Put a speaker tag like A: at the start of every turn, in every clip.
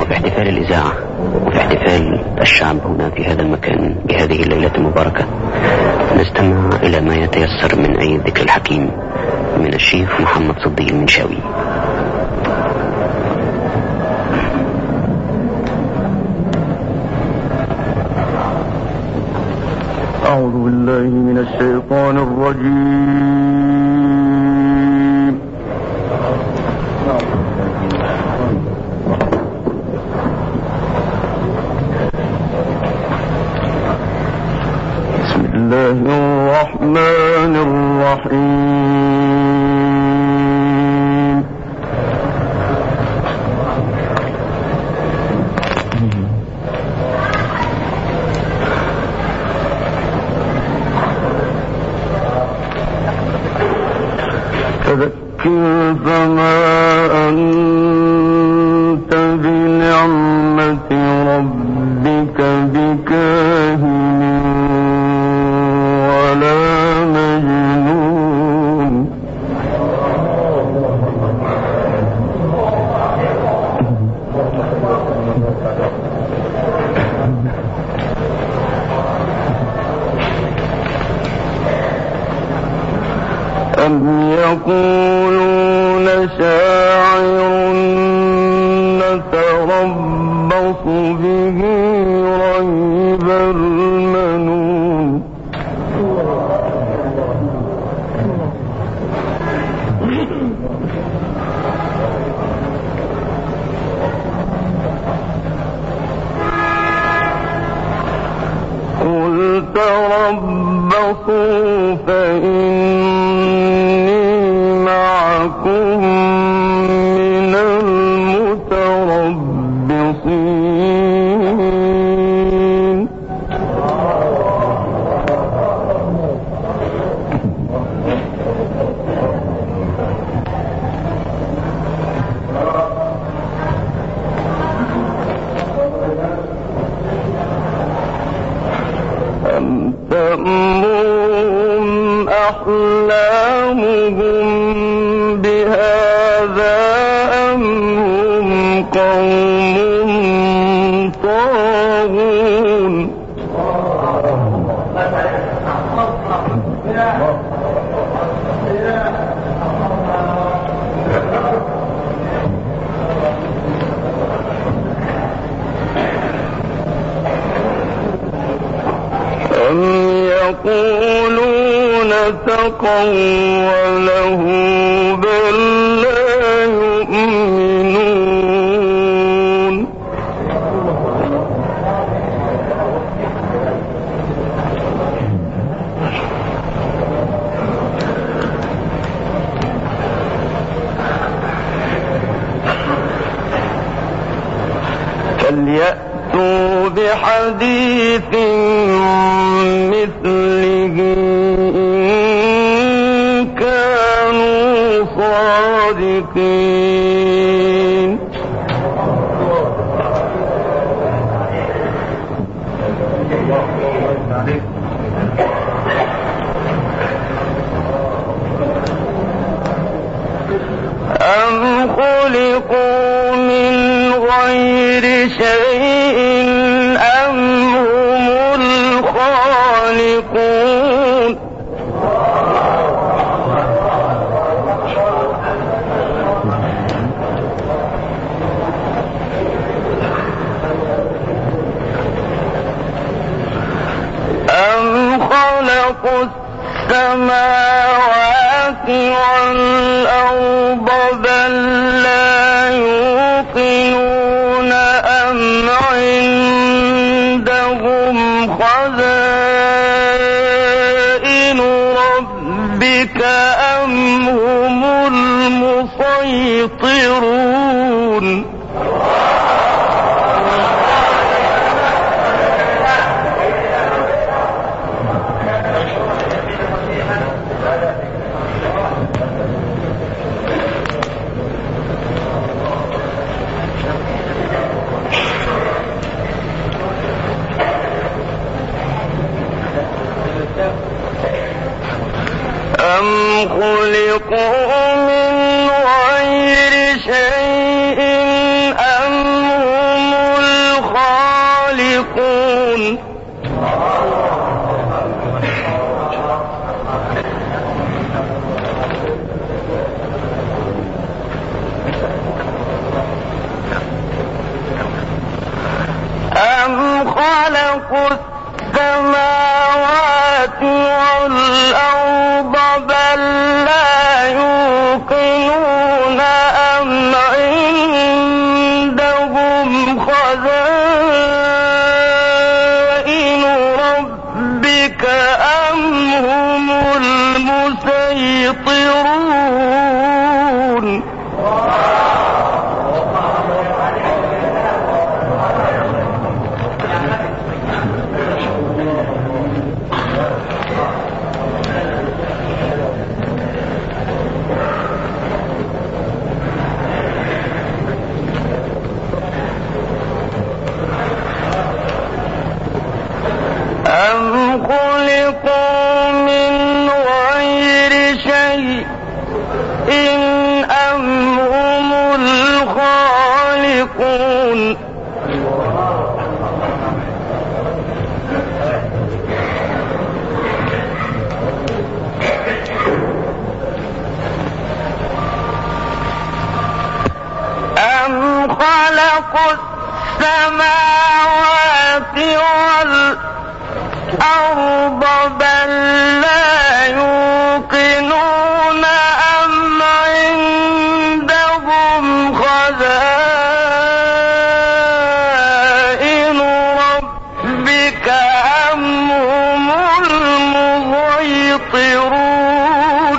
A: وفي احتفال الإذاعة وفي احتفال الشعب هنا في هذا المكان بهذه الليلة المباركة نستمع إلى ما يتيسر من أي ذكر الحكيم من الشيخ محمد صديق المنشاوي.
B: أعوذ بالله من الشيطان الرجيم. بسم الله الرحمن الرحيم. فذكر فما أنت بنعمة ربك بكاهن ولا مجنون. أم يقولون شاعر نتربص به ريب المنون. قل تربصوا فإني معكم من المتربصين. أم تأمرهم أحلامهم بهذا أم هم قوم طاغون. أم يقولون تقوله بل لا يؤمنون. فليأتوا بحديث مثله إن كانوا صادقين. أم خلقوا من غير شيء أم هم الخالقون. أم خلقوا السماوات والأرض بل لا يوقنون أم عندهم خزائن ربك أم هم المسيطرون. السماوات والأرض بل لا يوقنون أم عندهم خزائن ربك أم هم المسيطرون أم خلقوا من غير شيء أم هم الخالقون أم خلقوا السماوات والأرض بل لا يوقنون أم عندهم خزائن ربك أم هم المسيطرون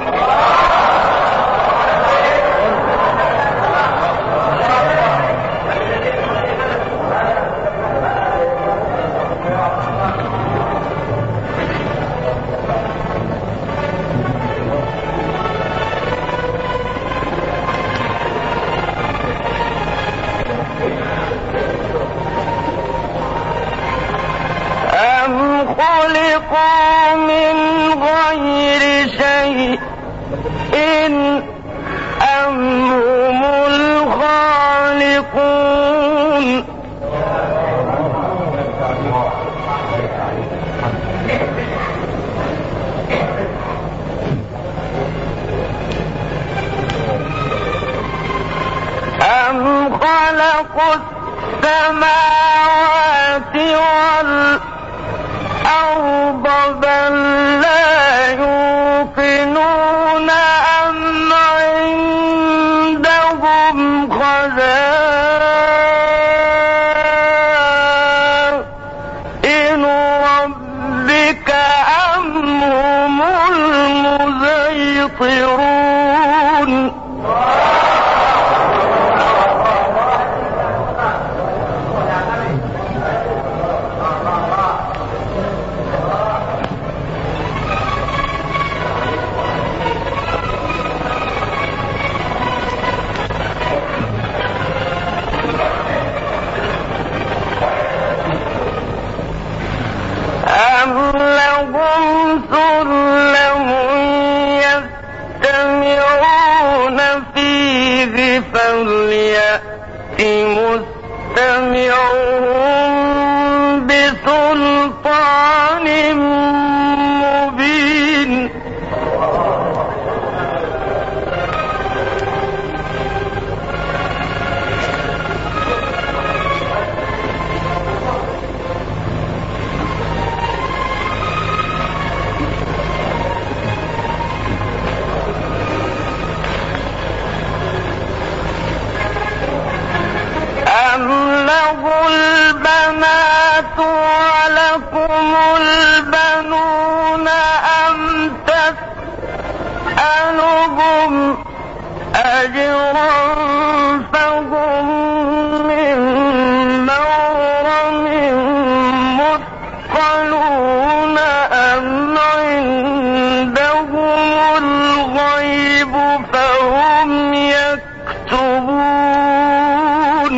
B: أم خلقوا من غير شيء أم هم الخالقون أم خلقوا السماوات والأرض بل لا يوقنون أم عندهم خزائن ربك أم هم المسيطرون أم لهم سلم يستمعون فيه فليأت مستمعهم بسلطان مبين أم له البنات ولكم البنون أم تسألهم أجرا فهم من مغرم مثقلون أم عندهم الغيب فهم يكتبون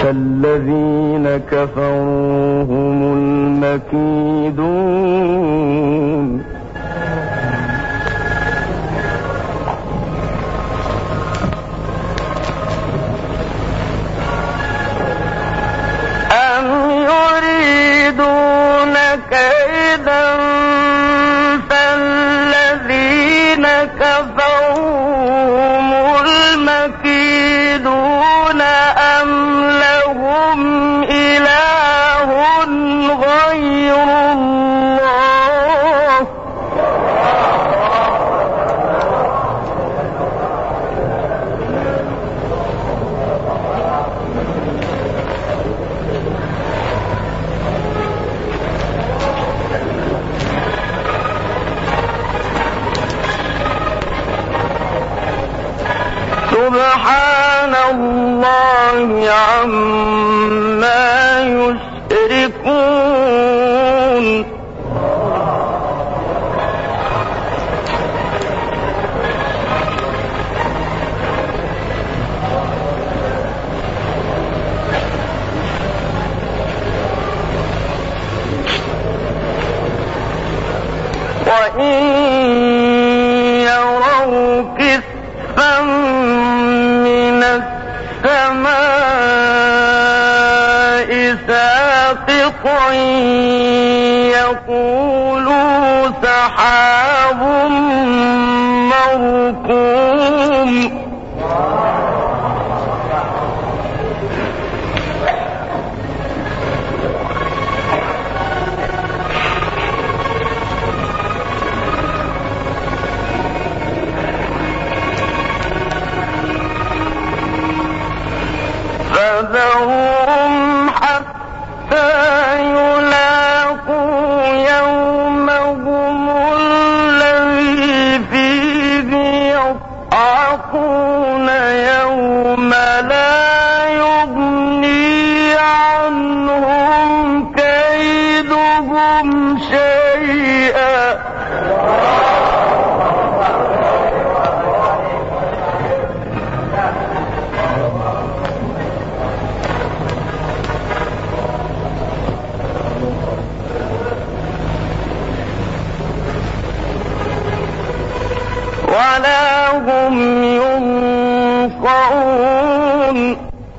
B: فالذين كفروا هم المكيدون أم يريدون كيدا فالذين كفروا هم المكيدون أم لهم إله غير الله سبحان الله عما يشركون وإن يروا كسفا من السماء ساقطا يقولوا سحاب مركوم فذرهم حتى يلاقوا يومهم الذي فيه يصعقون يوم لا يغني عنهم كيدهم شيئا ولا هم ينصرون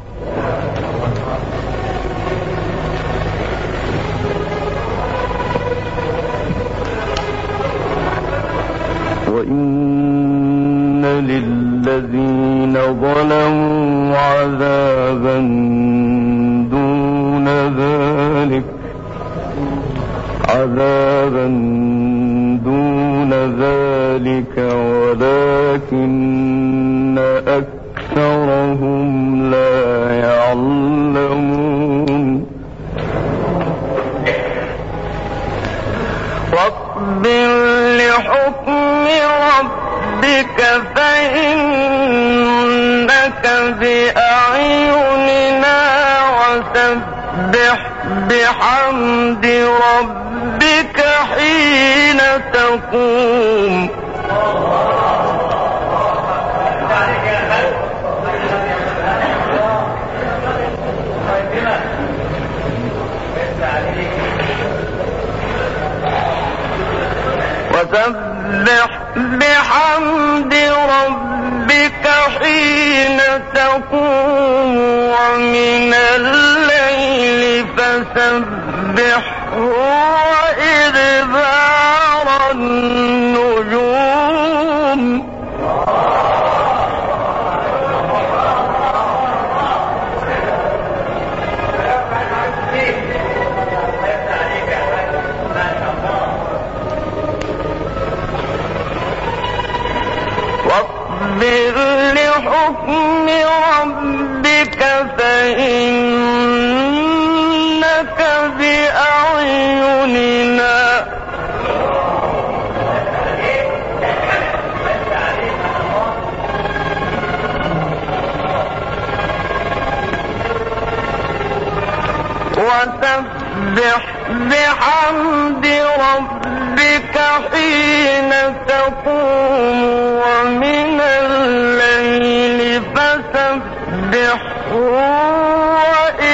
B: وإن للذين ظلموا عذابا دون ذلك ولكن أكثرهم لا يعلمون واصبر لحكم ربك فإنك بأعيننا وسبح بحمد ربك حين تقوم وسبح بحمد ربك حين تقوم ومن الليل فسبحه وإدبار النجوم واصبر لحكم ربك فإنك بأعيننا وسبح بحمد ربك حين تقوم ومن الليل فسبحه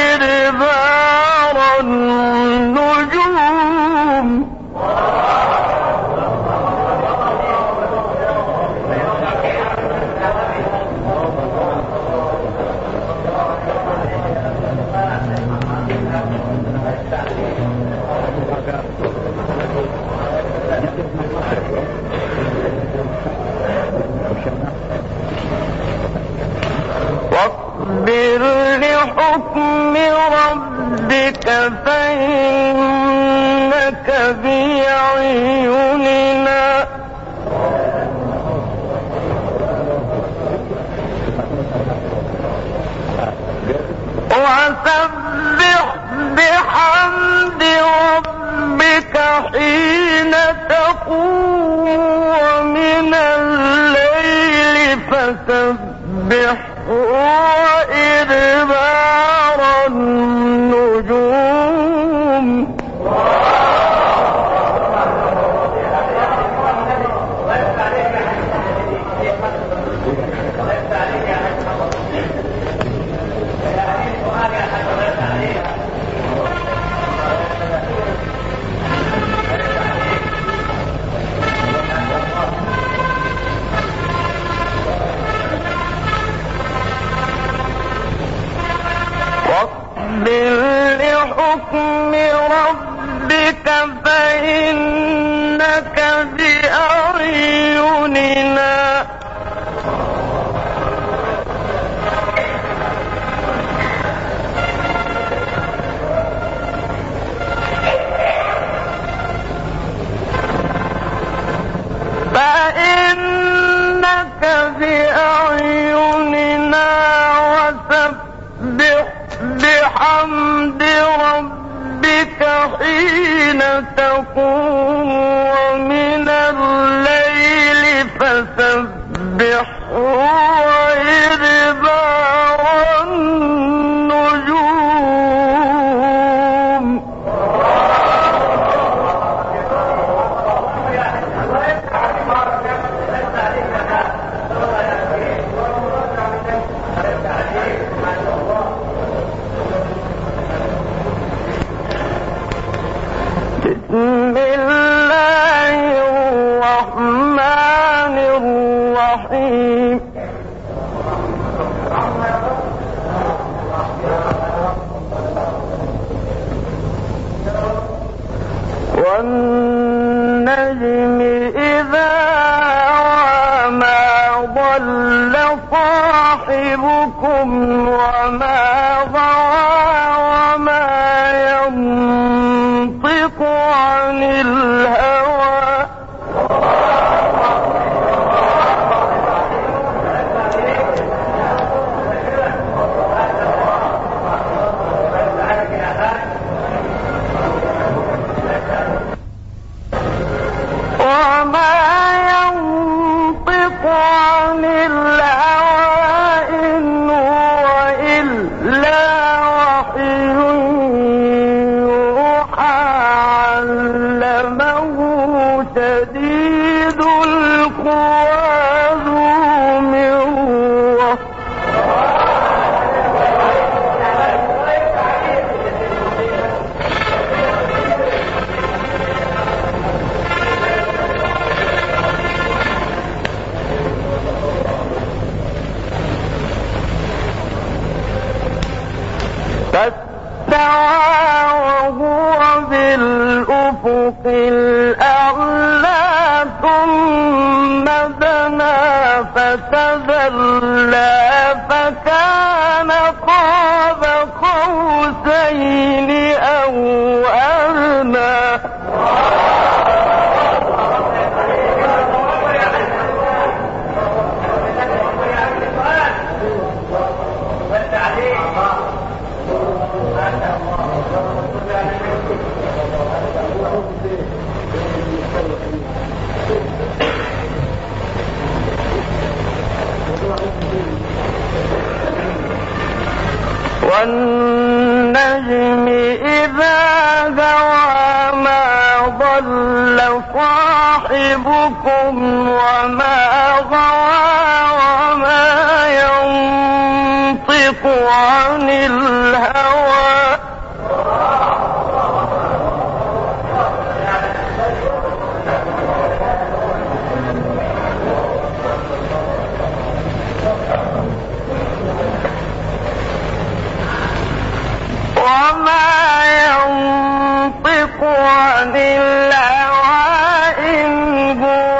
B: لحكم ربك فإنك بأعيننا وسبح بحمد ربك حين تقوم ومن الليل فسبحه وإدبار النجوم لحكم ربك فإنك بأعيننا وسبح بحمد ربك حين تقوم ومن الليل فسبحه وإدبار النجوم بسم الله الرحمن الرحيم والنجم إذا هوى ما ضل صاحبكم وما غوى وما ينطق عن الهوى عن الهوى إن هو إلا وحي يوحى علمه شديد القوى ذو مرة فاستوى وهو بالأفق الأعلى ثم دنا فتدلى فكان قاب قوسين أو أدنى والنجم إذا هوى ما ضل صاحبكم وما غوى وما ينطق عن الهوى عن الهوى إن هو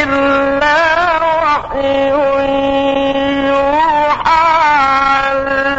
B: إلا وحي يوحى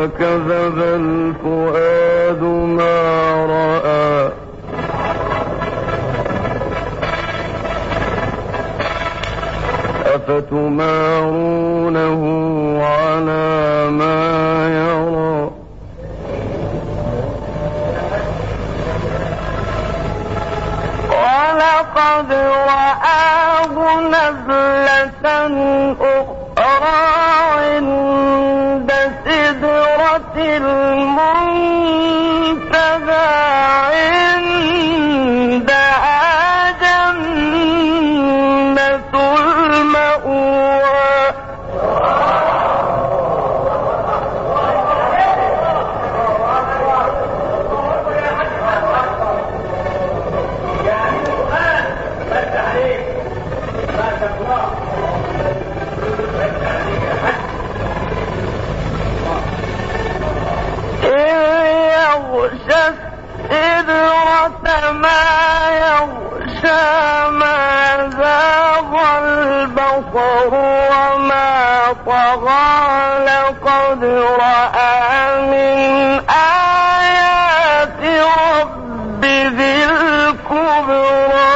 B: كذب الفؤاد ما رأى أفتمارونه على ما يرى ولقد رآه نزلة أخرى عند سدرة المنتهى عندها جنة المأوى يغشى السدرة ما يغشى ما زاغ البصر وما طغى لقد رأى من آيات ربه الكبرى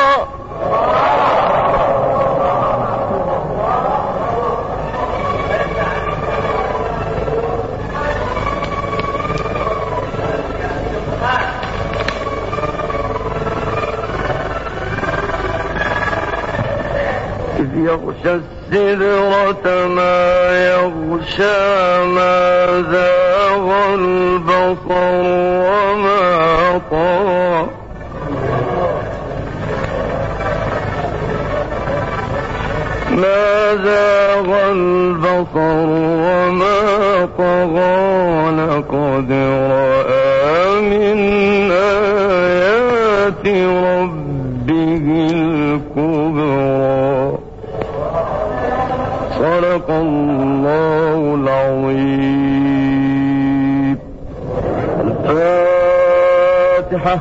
B: يغشى السدرة ما يغشى ما زاغ البصر وما طغى ما زاغ البصر وما طغى لقد رأى من آيات ربه الكبرى صدق الله العظيم. الفاتحة.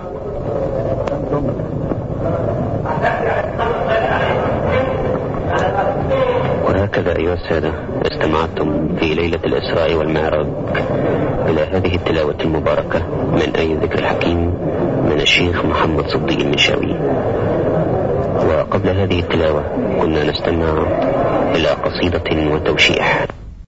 A: وهكذا أيها السادة استمعتم في ليلة الإسراء والمعراج إلى هذه التلاوة المباركة من آي ذكر الحكيم من الشيخ محمد صديق المنشاوي. وقبل هذه التلاوة كنا نستمع إلى قصيدة وتوشيح